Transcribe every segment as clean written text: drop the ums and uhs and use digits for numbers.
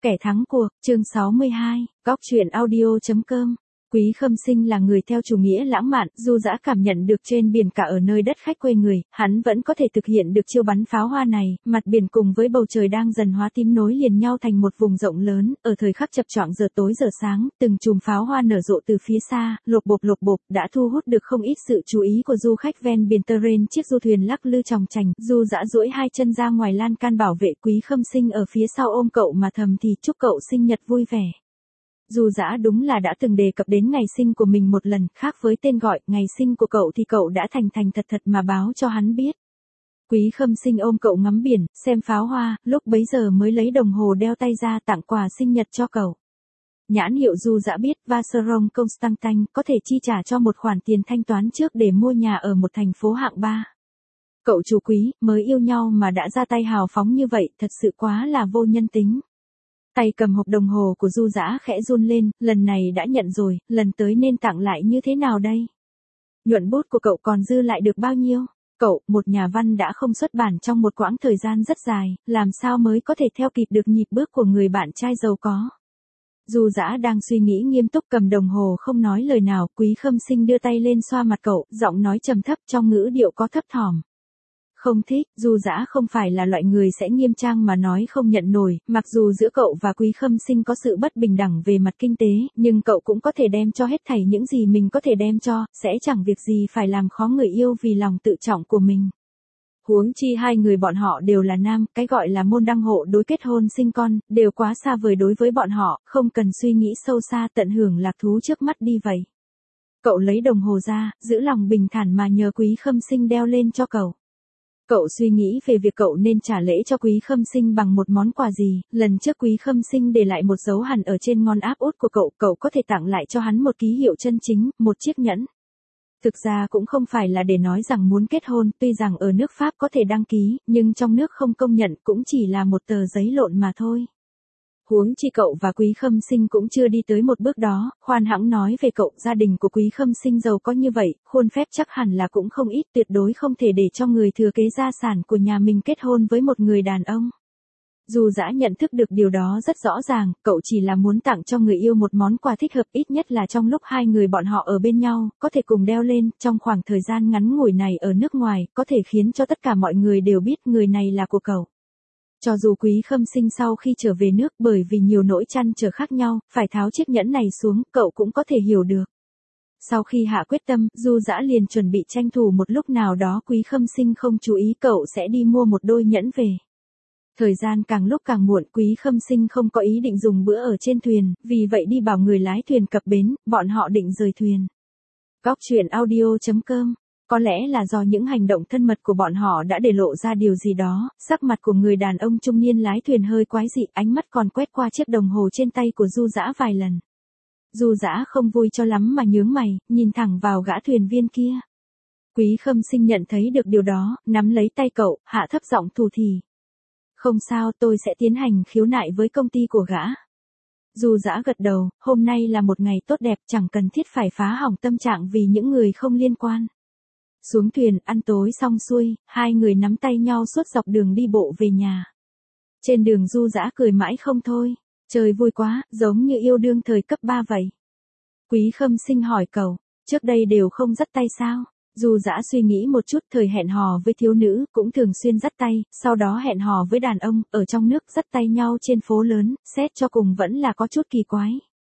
Kẻ thắng cuộc, chương 62, góc truyện audio.com. Quý Khâm Sinh là người theo chủ nghĩa lãng mạn, du dã cảm nhận được trên biển cả ở nơi đất khách quê người, hắn vẫn có thể thực hiện được chiêu bắn pháo hoa này, mặt biển cùng với bầu trời đang dần hóa tím nối liền nhau thành một vùng rộng lớn, ở thời khắc chập choạng giờ tối giờ sáng, từng chùm pháo hoa nở rộ từ phía xa, lộp bộp, đã thu hút được không ít sự chú ý của du khách ven biển Terrain. Chiếc du thuyền lắc lư chòng chành, du dã duỗi hai chân ra ngoài lan can bảo vệ, Quý Khâm Sinh ở phía sau ôm cậu mà thầm thì chúc cậu sinh nhật vui vẻ. Du dã đúng là đã từng đề cập đến ngày sinh của mình một lần, khác với tên gọi, ngày sinh của cậu thì cậu đã thành thật mà báo cho hắn biết. Quý Khâm Sinh ôm cậu ngắm biển, xem pháo hoa, lúc bấy giờ mới lấy đồng hồ đeo tay ra tặng quà sinh nhật cho cậu. Nhãn hiệu du dã biết Vacheron Constantin có thể chi trả cho một khoản tiền thanh toán trước để mua nhà ở một thành phố hạng 3. Cậu chủ Quý, mới yêu nhau mà đã ra tay hào phóng như vậy, thật sự quá là vô nhân tính. Tay cầm hộp đồng hồ của du dã khẽ run lên, lần này đã nhận rồi, lần tới nên tặng lại như thế nào đây? Nhuận bút của cậu còn dư lại được bao nhiêu? Cậu, một nhà văn đã không xuất bản trong một quãng thời gian rất dài, làm sao mới có thể theo kịp được nhịp bước của người bạn trai giàu có? Du dã đang suy nghĩ nghiêm túc cầm đồng hồ không nói lời nào, Quý Khâm Sinh đưa tay lên xoa mặt cậu, giọng nói trầm thấp trong ngữ điệu có thấp thỏm. Không thích, du dã không phải là loại người sẽ nghiêm trang mà nói không nhận nổi, mặc dù giữa cậu và Quý Khâm Sinh có sự bất bình đẳng về mặt kinh tế, nhưng cậu cũng có thể đem cho hết thảy những gì mình có thể đem cho, sẽ chẳng việc gì phải làm khó người yêu vì lòng tự trọng của mình. Huống chi hai người bọn họ đều là nam, cái gọi là môn đăng hộ đối kết hôn sinh con, đều quá xa vời đối với bọn họ, không cần suy nghĩ sâu xa tận hưởng lạc thú trước mắt đi vậy. Cậu lấy đồng hồ ra, giữ lòng bình thản mà nhờ Quý Khâm Sinh đeo lên cho cậu. Cậu suy nghĩ về việc cậu nên trả lễ cho Quý Khâm Sinh bằng một món quà gì, lần trước Quý Khâm Sinh để lại một dấu hằn ở trên ngón áp út của cậu có thể tặng lại cho hắn một ký hiệu chân chính, một chiếc nhẫn. Thực ra cũng không phải là để nói rằng muốn kết hôn, tuy rằng ở nước Pháp có thể đăng ký, nhưng trong nước không công nhận cũng chỉ là một tờ giấy lộn mà thôi. Huống chi cậu và Quý Khâm Sinh cũng chưa đi tới một bước đó, khoan hãng nói về cậu, gia đình của Quý Khâm Sinh giàu có như vậy, khuôn phép chắc hẳn là cũng không ít, tuyệt đối không thể để cho người thừa kế gia sản của nhà mình kết hôn với một người đàn ông. Dù dã nhận thức được điều đó rất rõ ràng, cậu chỉ là muốn tặng cho người yêu một món quà thích hợp, ít nhất là trong lúc hai người bọn họ ở bên nhau, có thể cùng đeo lên, trong khoảng thời gian ngắn ngủi này ở nước ngoài, có thể khiến cho tất cả mọi người đều biết người này là của cậu. Cho dù Quý Khâm Sinh sau khi trở về nước bởi vì nhiều nỗi trăn trở khác nhau, phải tháo chiếc nhẫn này xuống, cậu cũng có thể hiểu được. Sau khi hạ quyết tâm, du dã liền chuẩn bị tranh thủ một lúc nào đó Quý Khâm Sinh không chú ý cậu sẽ đi mua một đôi nhẫn về. Thời gian càng lúc càng muộn, Quý Khâm Sinh không có ý định dùng bữa ở trên thuyền, vì vậy đi bảo người lái thuyền cập bến, bọn họ định rời thuyền. Góc truyện audio.com. Có lẽ là do những hành động thân mật của bọn họ đã để lộ ra điều gì đó, sắc mặt của người đàn ông trung niên lái thuyền hơi quái dị, ánh mắt còn quét qua chiếc đồng hồ trên tay của du dã vài lần. Du dã không vui cho lắm mà nhướng mày, nhìn thẳng vào gã thuyền viên kia. Quý Khâm Sinh nhận thấy được điều đó, nắm lấy tay cậu, hạ thấp giọng thủ thỉ. Không sao, tôi sẽ tiến hành khiếu nại với công ty của gã. Du dã gật đầu, hôm nay là một ngày tốt đẹp, chẳng cần thiết phải phá hỏng tâm trạng vì những người không liên quan. Xuống thuyền, ăn tối xong xuôi, hai người nắm tay nhau suốt dọc đường đi bộ về nhà. Trên đường du dã cười mãi không thôi, trời vui quá, giống như yêu đương thời cấp 3 vậy. Quý Khâm Sinh hỏi cậu, trước đây đều không dắt tay sao? Du dã suy nghĩ một chút, thời hẹn hò với thiếu nữ, cũng thường xuyên dắt tay, sau đó hẹn hò với đàn ông, ở trong nước dắt tay nhau trên phố lớn, xét cho cùng vẫn là có chút kỳ quái.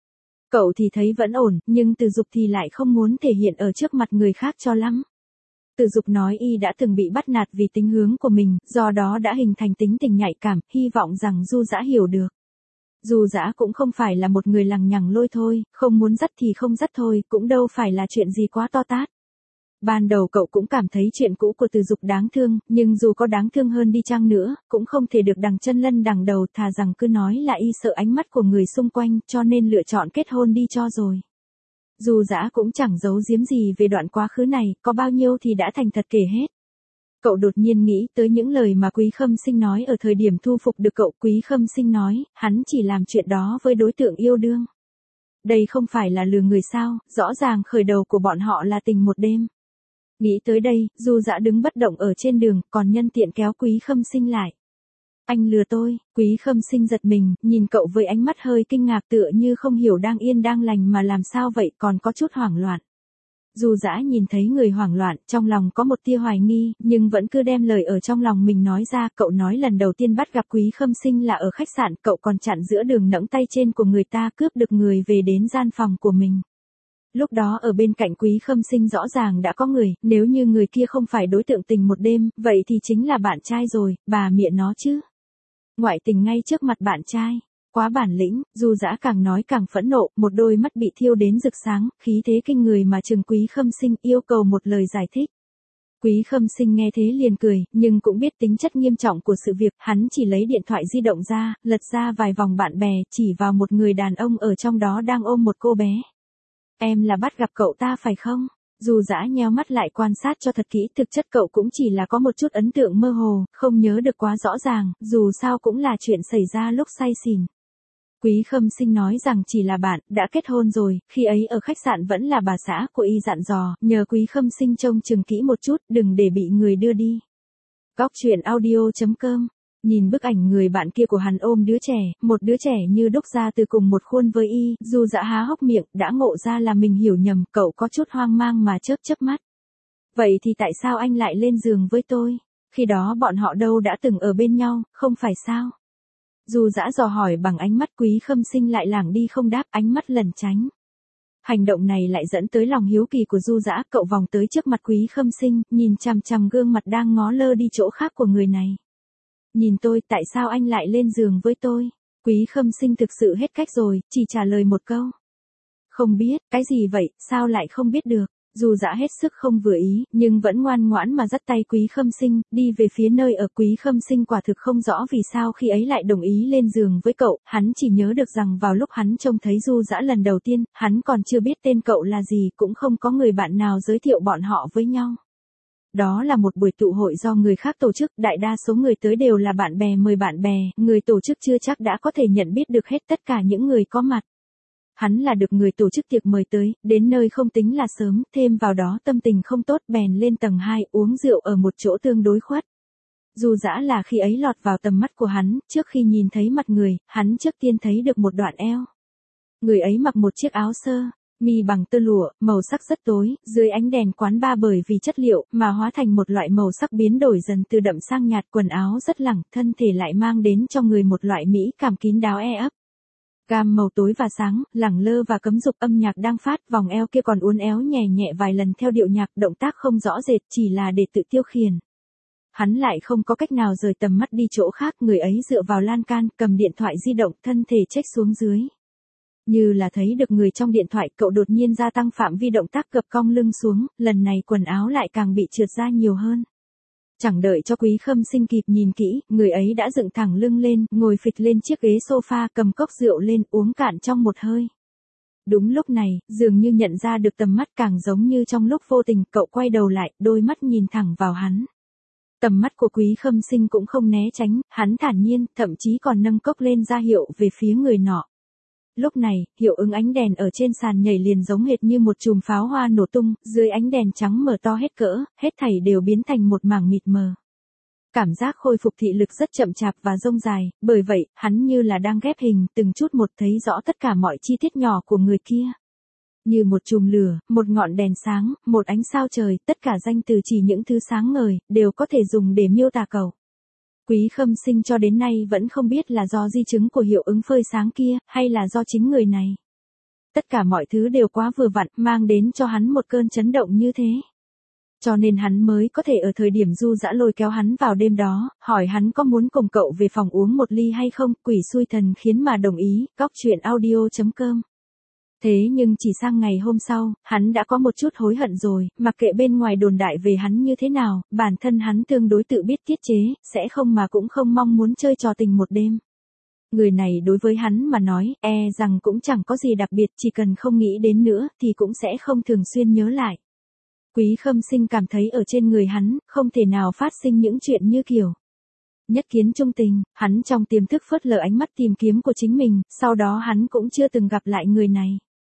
Cậu thì thấy vẫn ổn, nhưng Từ Dục thì lại không muốn thể hiện ở trước mặt người khác cho lắm. Từ Dục nói y đã từng bị bắt nạt vì tính hướng của mình, do đó đã hình thành tính tình nhạy cảm, hy vọng rằng du dã hiểu được. Du dã cũng không phải là một người lằng nhằng lôi thôi, không muốn dắt thì không dắt thôi, cũng đâu phải là chuyện gì quá to tát. Ban đầu cậu cũng cảm thấy chuyện cũ của Từ Dục đáng thương, nhưng dù có đáng thương hơn đi chăng nữa, cũng không thể được đằng chân lân đằng đầu, thà rằng cứ nói là y sợ ánh mắt của người xung quanh, cho nên lựa chọn kết hôn đi cho rồi. Du dã cũng chẳng giấu giếm gì về đoạn quá khứ này, có bao nhiêu thì đã thành thật kể hết. Cậu đột nhiên nghĩ tới những lời mà Quý Khâm Sinh nói ở thời điểm thu phục được cậu. Quý Khâm Sinh nói, hắn chỉ làm chuyện đó với đối tượng yêu đương. Đây không phải là lừa người sao, rõ ràng khởi đầu của bọn họ là tình một đêm. Nghĩ tới đây, du dã đứng bất động ở trên đường, còn nhân tiện kéo Quý Khâm Sinh lại. Anh lừa tôi, Quý Khâm Sinh giật mình, nhìn cậu với ánh mắt hơi kinh ngạc tựa như không hiểu đang yên đang lành mà làm sao vậy, còn có chút hoảng loạn. Du Dã nhìn thấy người hoảng loạn, trong lòng có một tia hoài nghi, nhưng vẫn cứ đem lời ở trong lòng mình nói ra. Cậu nói lần đầu tiên bắt gặp Quý Khâm Sinh là ở khách sạn, cậu còn chặn giữa đường nẫng tay trên của người ta cướp được người về đến gian phòng của mình. Lúc đó ở bên cạnh Quý Khâm Sinh rõ ràng đã có người, nếu như người kia không phải đối tượng tình một đêm, vậy thì chính là bạn trai rồi, bà mẹ nó chứ. Ngoại tình ngay trước mặt bạn trai. Quá bản lĩnh, Du Dã càng nói càng phẫn nộ, một đôi mắt bị thiêu đến rực sáng, khí thế kinh người mà trừng Quý Khâm Sinh, yêu cầu một lời giải thích. Quý Khâm Sinh nghe thế liền cười, nhưng cũng biết tính chất nghiêm trọng của sự việc, hắn chỉ lấy điện thoại di động ra, lật ra vài vòng bạn bè, chỉ vào một người đàn ông ở trong đó đang ôm một cô bé. Em là bắt gặp cậu ta phải không? Du Dã nheo mắt lại quan sát cho thật kỹ, thực chất cậu cũng chỉ là có một chút ấn tượng mơ hồ, không nhớ được quá rõ ràng, dù sao cũng là chuyện xảy ra lúc say xỉn. Quý Khâm Sinh nói rằng chỉ là bạn, đã kết hôn rồi, khi ấy ở khách sạn vẫn là bà xã của y dặn dò, nhờ Quý Khâm Sinh trông chừng kỹ một chút, đừng để bị người đưa đi. Góc truyện audio.com. Nhìn bức ảnh người bạn kia của hắn ôm đứa trẻ, một đứa trẻ như đúc ra từ cùng một khuôn với y, Du Dã há hốc miệng, đã ngộ ra là mình hiểu nhầm, cậu có chút hoang mang mà chớp chớp mắt. Vậy thì tại sao anh lại lên giường với tôi? Khi đó bọn họ đâu đã từng ở bên nhau, không phải sao? Du Dã dò hỏi bằng ánh mắt. Quý Khâm Sinh lại lảng đi không đáp, ánh mắt lẩn tránh. Hành động này lại dẫn tới lòng hiếu kỳ của Du Dã, cậu vòng tới trước mặt Quý Khâm Sinh, nhìn chằm chằm gương mặt đang ngó lơ đi chỗ khác của người này. Nhìn tôi, tại sao anh lại lên giường với tôi? Quý Khâm Sinh thực sự hết cách rồi, chỉ trả lời một câu. Không biết, cái gì vậy, sao lại không biết được? Du Dã hết sức không vừa ý, nhưng vẫn ngoan ngoãn mà dắt tay Quý Khâm Sinh, đi về phía nơi ở. Quý Khâm Sinh quả thực không rõ vì sao khi ấy lại đồng ý lên giường với cậu, hắn chỉ nhớ được rằng vào lúc hắn trông thấy Du Dã lần đầu tiên, hắn còn chưa biết tên cậu là gì, cũng không có người bạn nào giới thiệu bọn họ với nhau. Đó là một buổi tụ hội do người khác tổ chức, đại đa số người tới đều là bạn bè mời bạn bè, người tổ chức chưa chắc đã có thể nhận biết được hết tất cả những người có mặt. Hắn là được người tổ chức tiệc mời tới, đến nơi không tính là sớm, thêm vào đó tâm tình không tốt bèn lên tầng 2 uống rượu ở một chỗ tương đối khuất. Du Dã là khi ấy lọt vào tầm mắt của hắn, trước khi nhìn thấy mặt người, hắn trước tiên thấy được một đoạn eo. Người ấy mặc một chiếc áo sơ mi bằng tơ lụa, màu sắc rất tối, dưới ánh đèn quán bar bởi vì chất liệu mà hóa thành một loại màu sắc biến đổi dần từ đậm sang nhạt, quần áo rất lẳng, thân thể lại mang đến cho người một loại mỹ cảm kín đáo ấp. Gam màu tối và sáng, lẳng lơ và cấm dục, âm nhạc đang phát, vòng eo kia còn uốn éo nhẹ nhẹ vài lần theo điệu nhạc, động tác không rõ rệt, chỉ là để tự tiêu khiển. Hắn lại không có cách nào rời tầm mắt đi chỗ khác, người ấy dựa vào lan can, cầm điện thoại di động, thân thể chếch xuống dưới. Như là thấy được người trong điện thoại, cậu đột nhiên gia tăng phạm vi động tác, gập cong lưng xuống, lần này quần áo lại càng bị trượt ra nhiều hơn. Chẳng đợi cho Quý Khâm Sinh kịp nhìn kỹ, người ấy đã dựng thẳng lưng lên, ngồi phịch lên chiếc ghế sofa, cầm cốc rượu lên, uống cạn trong một hơi. Đúng lúc này, dường như nhận ra được tầm mắt, càng giống như trong lúc vô tình, cậu quay đầu lại, đôi mắt nhìn thẳng vào hắn. Tầm mắt của Quý Khâm Sinh cũng không né tránh, hắn thản nhiên, thậm chí còn nâng cốc lên ra hiệu về phía người nọ. Lúc này, hiệu ứng ánh đèn ở trên sàn nhảy liền giống hệt như một chùm pháo hoa nổ tung, dưới ánh đèn trắng mở to hết cỡ, hết thảy đều biến thành một mảng mịt mờ. Cảm giác khôi phục thị lực rất chậm chạp và dông dài, bởi vậy, hắn như là đang ghép hình, từng chút một thấy rõ tất cả mọi chi tiết nhỏ của người kia. Như một chùm lửa, một ngọn đèn sáng, một ánh sao trời, tất cả danh từ chỉ những thứ sáng ngời, đều có thể dùng để miêu tả cậu. Quý Khâm Sinh cho đến nay vẫn không biết là do di chứng của hiệu ứng phơi sáng kia, hay là do chính người này. Tất cả mọi thứ đều quá vừa vặn, mang đến cho hắn một cơn chấn động như thế. Cho nên hắn mới có thể ở thời điểm Du Dã lôi kéo hắn vào đêm đó, hỏi hắn có muốn cùng cậu về phòng uống một ly hay không, quỷ xui thần khiến mà đồng ý. Góc truyện audio.com. Thế nhưng chỉ sang ngày hôm sau, hắn đã có một chút hối hận rồi, mặc kệ bên ngoài đồn đại về hắn như thế nào, bản thân hắn tương đối tự biết tiết chế, sẽ không mà cũng không mong muốn chơi trò tình một đêm. Người này đối với hắn mà nói, rằng cũng chẳng có gì đặc biệt, chỉ cần không nghĩ đến nữa, thì cũng sẽ không thường xuyên nhớ lại. Quý Khâm Sinh cảm thấy ở trên người hắn, không thể nào phát sinh những chuyện như kiểu nhất kiến trung tình, hắn trong tiềm thức phớt lờ ánh mắt tìm kiếm của chính mình, sau đó hắn cũng chưa từng gặp lại người này.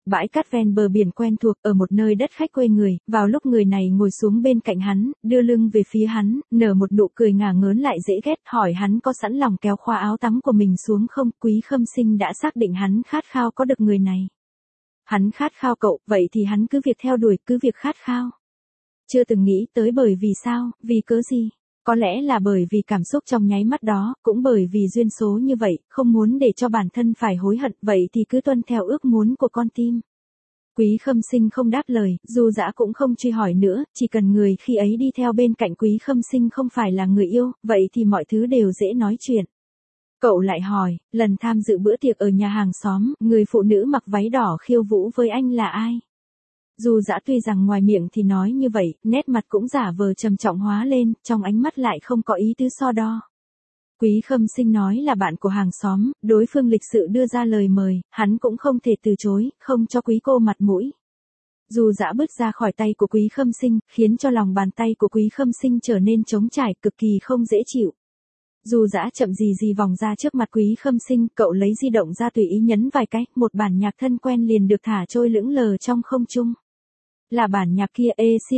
bãi cát ven bờ biển quen thuộc ở một nơi đất khách quê người, vào lúc người này ngồi xuống bên cạnh hắn, đưa lưng về phía hắn, nở một nụ cười ngả ngớn lại dễ ghét, hỏi hắn có sẵn lòng kéo khóa áo tắm của mình xuống không. Quý Khâm Sinh đã xác định hắn khát khao có được người này. Hắn khát khao cậu, vậy thì hắn cứ việc theo đuổi, cứ việc khát khao. Chưa từng nghĩ tới bởi vì sao, vì cớ gì. Có lẽ là bởi vì cảm xúc trong nháy mắt đó, cũng bởi vì duyên số như vậy, không muốn để cho bản thân phải hối hận, vậy thì cứ tuân theo ước muốn của con tim. Quý Khâm Sinh không đáp lời, Du Dã cũng không truy hỏi nữa, chỉ cần người khi ấy đi theo bên cạnh Quý Khâm Sinh không phải là người yêu, vậy thì mọi thứ đều dễ nói chuyện. Cậu lại hỏi, lần tham dự bữa tiệc ở nhà hàng xóm, người phụ nữ mặc váy đỏ khiêu vũ với anh là ai? Du Dã tuy rằng ngoài miệng thì nói như vậy, nét mặt cũng giả vờ trầm trọng hóa lên, trong ánh mắt lại không có ý tứ so đo. Quý Khâm Sinh nói là bạn của hàng xóm, đối phương lịch sự đưa ra lời mời, hắn cũng không thể từ chối, không cho quý cô mặt mũi. Du Dã bước ra khỏi tay của Quý Khâm Sinh, khiến cho lòng bàn tay của Quý Khâm Sinh trở nên trống trải, cực kỳ không dễ chịu. Du Dã chậm gì vòng ra trước mặt Quý Khâm Sinh, cậu lấy di động ra tùy ý nhấn vài cái, một bản nhạc thân quen liền được thả trôi lững lờ trong không trung. Là bản nhạc kia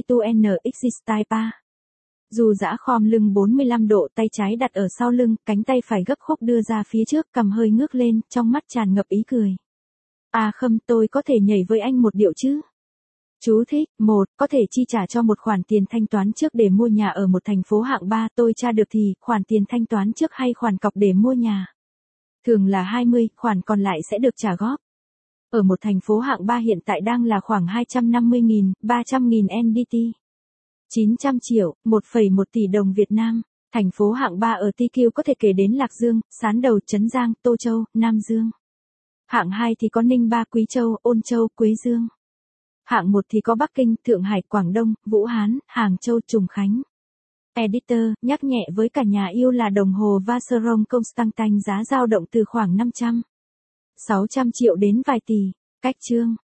EC2NXT Pa. Du Dã khom lưng 45 độ, tay trái đặt ở sau lưng, cánh tay phải gấp khúc đưa ra phía trước, cằm hơi ngước lên, trong mắt tràn ngập ý cười. À Khâm, tôi có thể nhảy với anh một điệu chứ? Chú thích, 1, có thể chi trả cho một khoản tiền thanh toán trước để mua nhà ở một thành phố hạng 3, tôi tra được thì, khoản tiền thanh toán trước hay khoản cọc để mua nhà? Thường là 20, khoản còn lại sẽ được trả góp. Ở một thành phố hạng 3 hiện tại đang là khoảng 250.000, 300.000 NDT. 900 triệu, 1,1 tỷ đồng Việt Nam. Thành phố hạng 3 ở TQ có thể kể đến Lạc Dương, Sán Đầu, Trấn Giang, Tô Châu, Nam Dương. Hạng 2 thì có Ninh Ba, Quý Châu, Ôn Châu, Quế Dương. Hạng 1 thì có Bắc Kinh, Thượng Hải, Quảng Đông, Vũ Hán, Hàng Châu, Trùng Khánh. Editor, nhắc nhẹ với cả nhà yêu là đồng hồ Vacheron Constantin giá dao động từ khoảng 500, 600 triệu đến vài tỷ. Cách chương.